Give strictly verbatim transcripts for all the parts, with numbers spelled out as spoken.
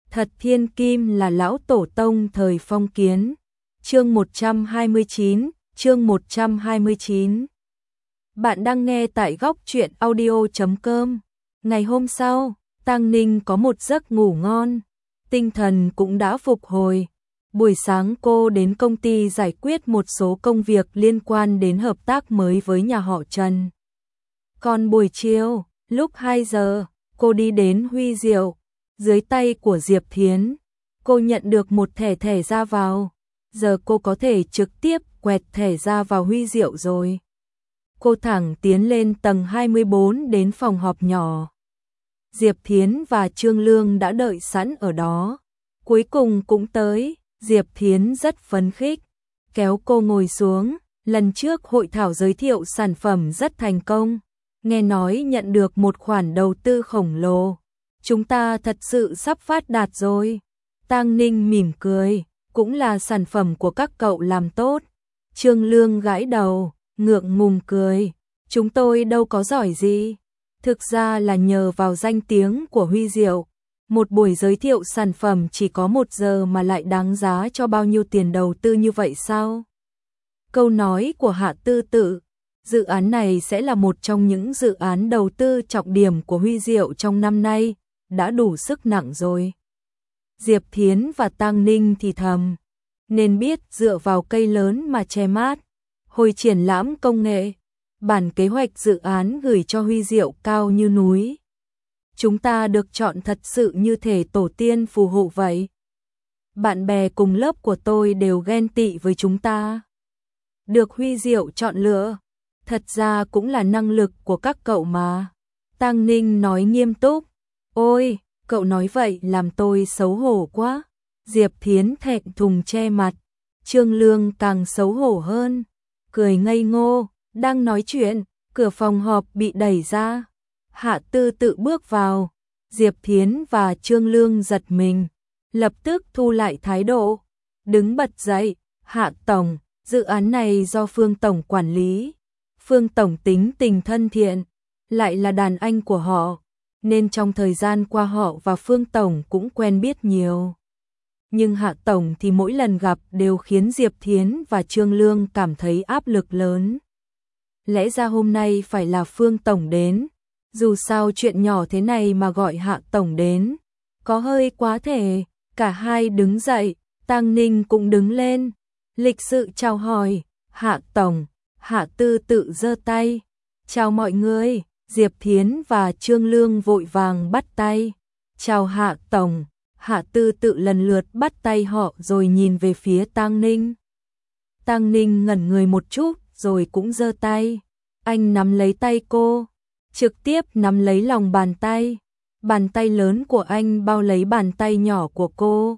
Thật thiên kim là lão tổ tông thời phong kiến. Chương một trăm hai mươi chín, chương một trăm hai mươi chín. Bạn đang nghe tại góc truyện audio chấm com. Ngày hôm sau, Tang Ninh có một giấc ngủ ngon, tinh thần cũng đã phục hồi. Buổi sáng cô đến công ty giải quyết một số công việc liên quan đến hợp tác mới với nhà họ Trần. Còn buổi chiều, lúc hai giờ, cô đi đến Huy Diệu. Dưới tay của Diệp Thiến, cô nhận được một thẻ thẻ ra vào. Giờ cô có thể trực tiếp quẹt thẻ ra vào Huy Diệu rồi. Cô thẳng tiến lên tầng hai mươi bốn đến phòng họp nhỏ. Diệp Thiến và Trương Lương đã đợi sẵn ở đó. Cuối cùng cũng tới, Diệp Thiến rất phấn khích, kéo cô ngồi xuống. Lần trước hội thảo giới thiệu sản phẩm rất thành công, nghe nói nhận được một khoản đầu tư khổng lồ. Chúng ta thật sự sắp phát đạt rồi. Tang Ninh mỉm cười, cũng là sản phẩm của các cậu làm tốt. Trương Lương gãi đầu, ngượng ngùng cười, chúng tôi đâu có giỏi gì. Thực ra là nhờ vào danh tiếng của Huy Diệu. Một buổi giới thiệu sản phẩm chỉ có một giờ mà lại đáng giá cho bao nhiêu tiền đầu tư như vậy sao? Câu nói của Hạ Tư Tự, dự án này sẽ là một trong những dự án đầu tư trọng điểm của Huy Diệu trong năm nay, đã đủ sức nặng rồi. Diệp Thiến và Tang Ninh thì thầm, nên biết dựa vào cây lớn mà che mát. Hồi triển lãm công nghệ, bản kế hoạch dự án gửi cho Huy Diệu cao như núi. Chúng ta được chọn thật sự như thể tổ tiên phù hộ vậy. Bạn bè cùng lớp của tôi đều ghen tị với chúng ta. Được Huy Diệu chọn lựa, thật ra cũng là năng lực của các cậu mà. Tang Ninh nói nghiêm túc. Ôi, cậu nói vậy làm tôi xấu hổ quá. Diệp Thiến thẹn thùng che mặt. Trương Lương càng xấu hổ hơn, cười ngây ngô. Đang nói chuyện, cửa phòng họp bị đẩy ra. Hạ Tư Tự bước vào. Diệp Thiến và Trương Lương giật mình, lập tức thu lại thái độ, đứng bật dậy. Hạ Tổng, dự án này do Phương Tổng quản lý. Phương Tổng tính tình thân thiện, lại là đàn anh của họ, nên trong thời gian qua họ và Phương Tổng cũng quen biết nhiều. Nhưng Hạ Tổng thì mỗi lần gặp đều khiến Diệp Thiến và Trương Lương cảm thấy áp lực lớn. Lẽ ra hôm nay phải là Phương Tổng đến, dù sao chuyện nhỏ thế này mà gọi Hạ Tổng đến, có hơi quá thể. Cả hai đứng dậy, Tang Ninh cũng đứng lên, lịch sự chào hỏi. Hạ Tổng. Hạ Tư Tự giơ tay, chào mọi người. Diệp Thiến và Trương Lương vội vàng bắt tay, chào Hạ Tổng. Hạ Tư Tự lần lượt bắt tay họ rồi nhìn về phía Tang Ninh. Tang Ninh ngẩn người một chút rồi cũng giơ tay. Anh nắm lấy tay cô, trực tiếp nắm lấy lòng bàn tay. Bàn tay lớn của anh bao lấy bàn tay nhỏ của cô,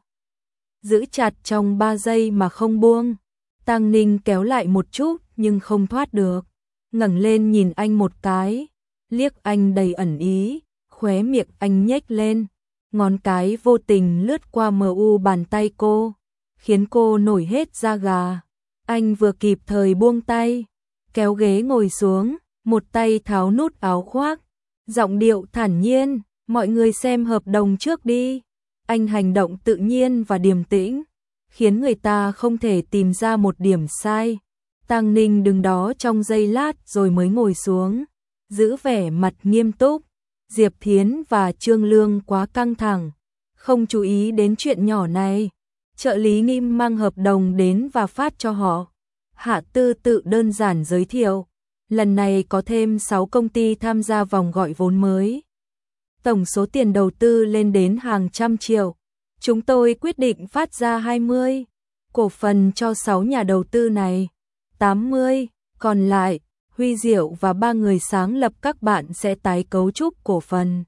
giữ chặt trong ba giây mà không buông. Tang Ninh kéo lại một chút nhưng không thoát được, ngẩng lên nhìn anh một cái, liếc anh đầy ẩn ý, khóe miệng anh nhếch lên, ngón cái vô tình lướt qua mờ u bàn tay cô, khiến cô nổi hết da gà. Anh vừa kịp thời buông tay, kéo ghế ngồi xuống, một tay tháo nút áo khoác, giọng điệu thản nhiên, mọi người xem hợp đồng trước đi. Anh hành động tự nhiên và điềm tĩnh, khiến người ta không thể tìm ra một điểm sai. Tang Ninh đứng đó trong giây lát rồi mới ngồi xuống, giữ vẻ mặt nghiêm túc. Diệp Thiến và Trương Lương quá căng thẳng, không chú ý đến chuyện nhỏ này. Trợ lý Nghiêm mang hợp đồng đến và phát cho họ. Hạ Tư Tự đơn giản giới thiệu, lần này có thêm sáu công ty tham gia vòng gọi vốn mới. Tổng số tiền đầu tư lên đến hàng trăm triệu. Chúng tôi quyết định phát ra hai mươi cổ phần cho sáu nhà đầu tư này. tám mươi, còn lại, Huy Diệu và ba người sáng lập các bạn sẽ tái cấu trúc cổ phần.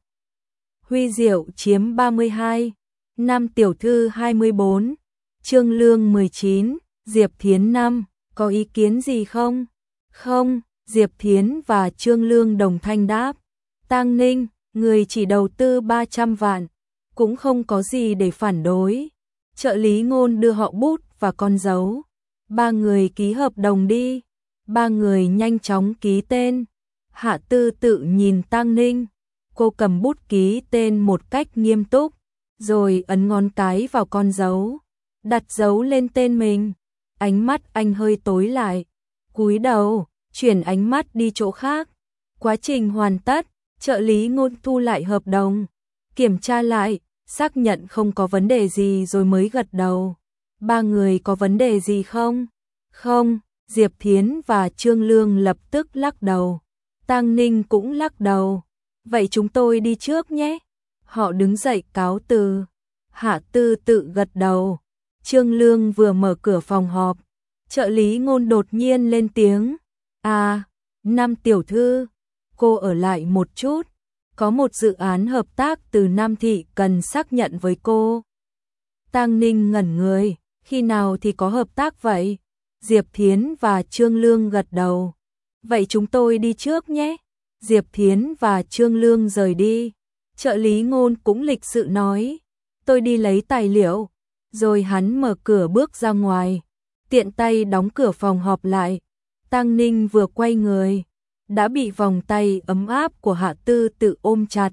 Huy Diệu chiếm ba mươi hai, Nam Tiểu Thư hai mươi bốn, Trương Lương mười chín, Diệp Thiến năm, có ý kiến gì không? Không, Diệp Thiến và Trương Lương đồng thanh đáp. Tang Ninh, người chỉ đầu tư ba trăm vạn, cũng không có gì để phản đối. Trợ lý Ngôn đưa họ bút và con dấu. Ba người ký hợp đồng đi. Ba người nhanh chóng ký tên. Hạ Tư Tự nhìn Tang Ninh, cô cầm bút ký tên một cách nghiêm túc, rồi ấn ngón cái vào con dấu, đặt dấu lên tên mình. Ánh mắt anh hơi tối lại, cúi đầu, chuyển ánh mắt đi chỗ khác. Quá trình hoàn tất, trợ lý Ngôn thu lại hợp đồng, kiểm tra lại, xác nhận không có vấn đề gì rồi mới gật đầu. Ba người có vấn đề gì không? Không, Diệp Thiến và Trương Lương lập tức lắc đầu. Tang Ninh cũng lắc đầu. Vậy chúng tôi đi trước nhé. Họ đứng dậy cáo từ. Hạ Tư tự gật đầu. Trương Lương vừa mở cửa phòng họp, trợ lý Ngôn đột nhiên lên tiếng. À, Nam tiểu thư, cô ở lại một chút. Có một dự án hợp tác từ Nam thị cần xác nhận với cô. Tang Ninh ngẩn người, khi nào thì có hợp tác vậy? Diệp Thiến và Trương Lương gật đầu. Vậy chúng tôi đi trước nhé. Diệp Thiến và Trương Lương rời đi. Trợ lý Ngôn cũng lịch sự nói, tôi đi lấy tài liệu. Rồi hắn mở cửa bước ra ngoài, tiện tay đóng cửa phòng họp lại. Tang Ninh vừa quay người, đã bị vòng tay ấm áp của Hạ Tư tự ôm chặt.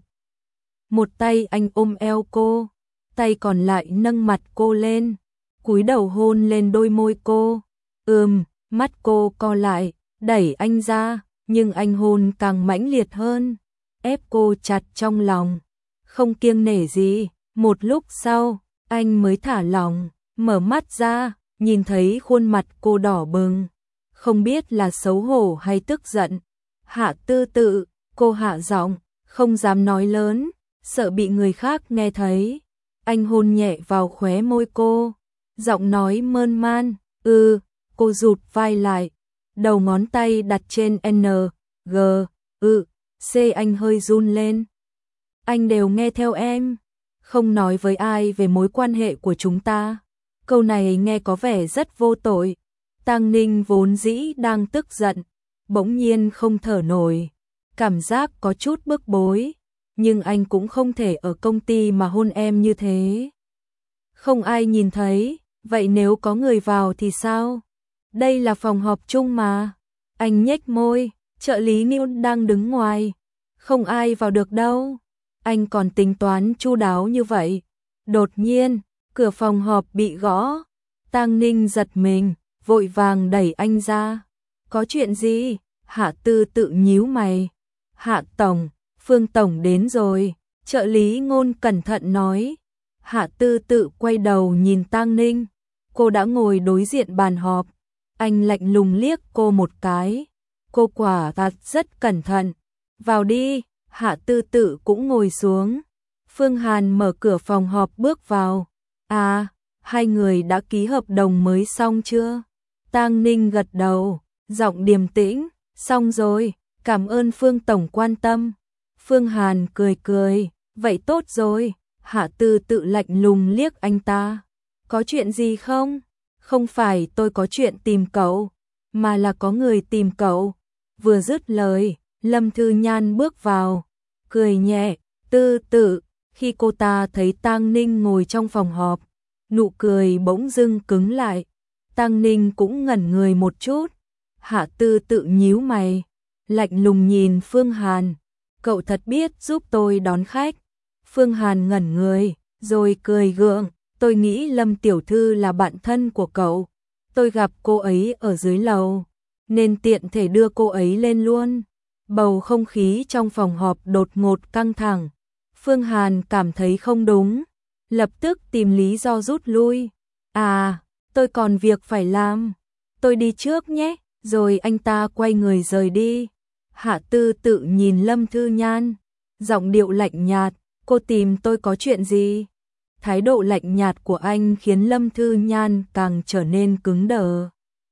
Một tay anh ôm eo cô, tay còn lại nâng mặt cô lên, cúi đầu hôn lên đôi môi cô. Ừm, mắt cô co lại, đẩy anh ra, nhưng anh hôn càng mãnh liệt hơn, ép cô chặt trong lòng, không kiêng nể gì. Một lúc sau, anh mới thả lỏng, mở mắt ra, nhìn thấy khuôn mặt cô đỏ bừng, không biết là xấu hổ hay tức giận. Hạ Tư tự, cô hạ giọng, không dám nói lớn, sợ bị người khác nghe thấy. Anh hôn nhẹ vào khóe môi cô, giọng nói mơn man. Ừ, cô rụt vai lại, đầu ngón tay đặt trên N, G, ư, C. Anh hơi run lên. Anh đều nghe theo em, không nói với ai về mối quan hệ của chúng ta. Câu này nghe có vẻ rất vô tội. Tang Ninh vốn dĩ đang tức giận, bỗng nhiên không thở nổi, cảm giác có chút bức bối. Nhưng anh cũng không thể ở công ty mà hôn em như thế. Không ai nhìn thấy, vậy nếu có người vào thì sao? Đây là phòng họp chung mà. Anh nhếch môi, trợ lý Niu đang đứng ngoài. Không ai vào được đâu. Anh còn tính toán chu đáo như vậy. Đột nhiên, cửa phòng họp bị gõ. Tang Ninh giật mình, vội vàng đẩy anh ra. Có chuyện gì? Hạ Tư tự nhíu mày. Hạ Tổng, Phương Tổng đến rồi. Trợ lý Ngôn cẩn thận nói. Hạ Tư tự quay đầu nhìn Tang Ninh. Cô đã ngồi đối diện bàn họp. Anh lạnh lùng liếc cô một cái. Cô quả thật rất cẩn thận. Vào đi. Hạ Tư tự cũng ngồi xuống. Phương Hàn mở cửa phòng họp bước vào. À, hai người đã ký hợp đồng mới xong chưa? Tang Ninh gật đầu, giọng điềm tĩnh. Xong rồi, cảm ơn Phương Tổng quan tâm. Phương Hàn cười cười, vậy tốt rồi. Hạ Tư tự lạnh lùng liếc anh ta. Có chuyện gì không? Không phải tôi có chuyện tìm cậu, mà là có người tìm cậu. Vừa dứt lời, Lâm Thư Nhan bước vào, cười nhẹ. Tư tự, khi cô ta thấy Tang Ninh ngồi trong phòng họp, nụ cười bỗng dưng cứng lại. Tang Ninh cũng ngẩn người một chút. Hạ Tư tự nhíu mày, lạnh lùng nhìn Phương Hàn. Cậu thật biết giúp tôi đón khách. Phương Hàn ngẩn người, rồi cười gượng. Tôi nghĩ Lâm tiểu thư là bạn thân của cậu. Tôi gặp cô ấy ở dưới lầu, nên tiện thể đưa cô ấy lên luôn. Bầu không khí trong phòng họp đột ngột căng thẳng. Phương Hàn cảm thấy không đúng, lập tức tìm lý do rút lui. À, tôi còn việc phải làm. Tôi đi trước nhé. Rồi anh ta quay người rời đi. Hạ Tư tự nhìn Lâm Thư Nhan, giọng điệu lạnh nhạt. Cô tìm tôi có chuyện gì? Thái độ lạnh nhạt của anh khiến Lâm Thư Nhan càng trở nên cứng đờ.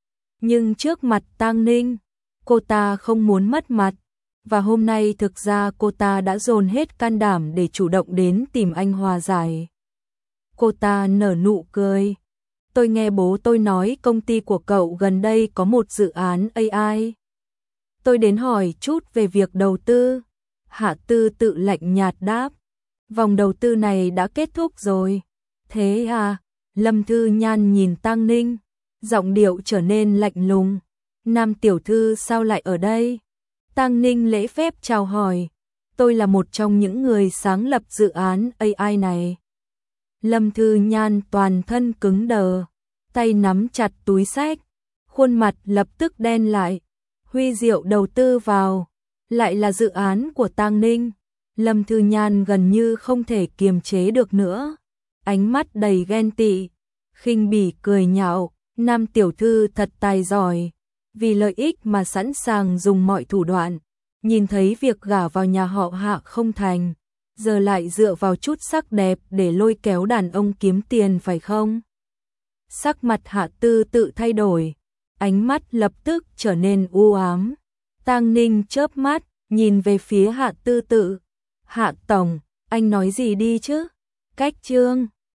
Nhưng trước mặt Tang Ninh, cô ta không muốn mất mặt. Và hôm nay thực ra cô ta đã dồn hết can đảm để chủ động đến tìm anh hòa giải. Cô ta nở nụ cười. Tôi nghe bố tôi nói công ty của cậu gần đây có một dự án a i. Tôi đến hỏi chút về việc đầu tư. Hạ Tư tự lạnh nhạt đáp. Vòng đầu tư này đã kết thúc rồi. Thế à? Lâm Thư Nhan nhìn Tang Ninh, giọng điệu trở nên lạnh lùng. Nam tiểu thư sao lại ở đây? Tang Ninh lễ phép chào hỏi. Tôi là một trong những người sáng lập dự án a i này. Lâm Thư Nhan toàn thân cứng đờ, tay nắm chặt túi xách, khuôn mặt lập tức đen lại. Huy Diệu đầu tư vào, lại là dự án của Tang Ninh. Lâm Thư Nhan gần như không thể kiềm chế được nữa, ánh mắt đầy ghen tị, khinh bỉ cười nhạo, nam tiểu thư thật tài giỏi, vì lợi ích mà sẵn sàng dùng mọi thủ đoạn, nhìn thấy việc gả vào nhà họ Hạ không thành, giờ lại dựa vào chút sắc đẹp để lôi kéo đàn ông kiếm tiền phải không? Sắc mặt Hạ Tư Tự thay đổi, ánh mắt lập tức trở nên u ám. Tang Ninh chớp mắt, nhìn về phía Hạ Tư Tự. Hạ tổng, anh nói gì đi chứ? Cách chương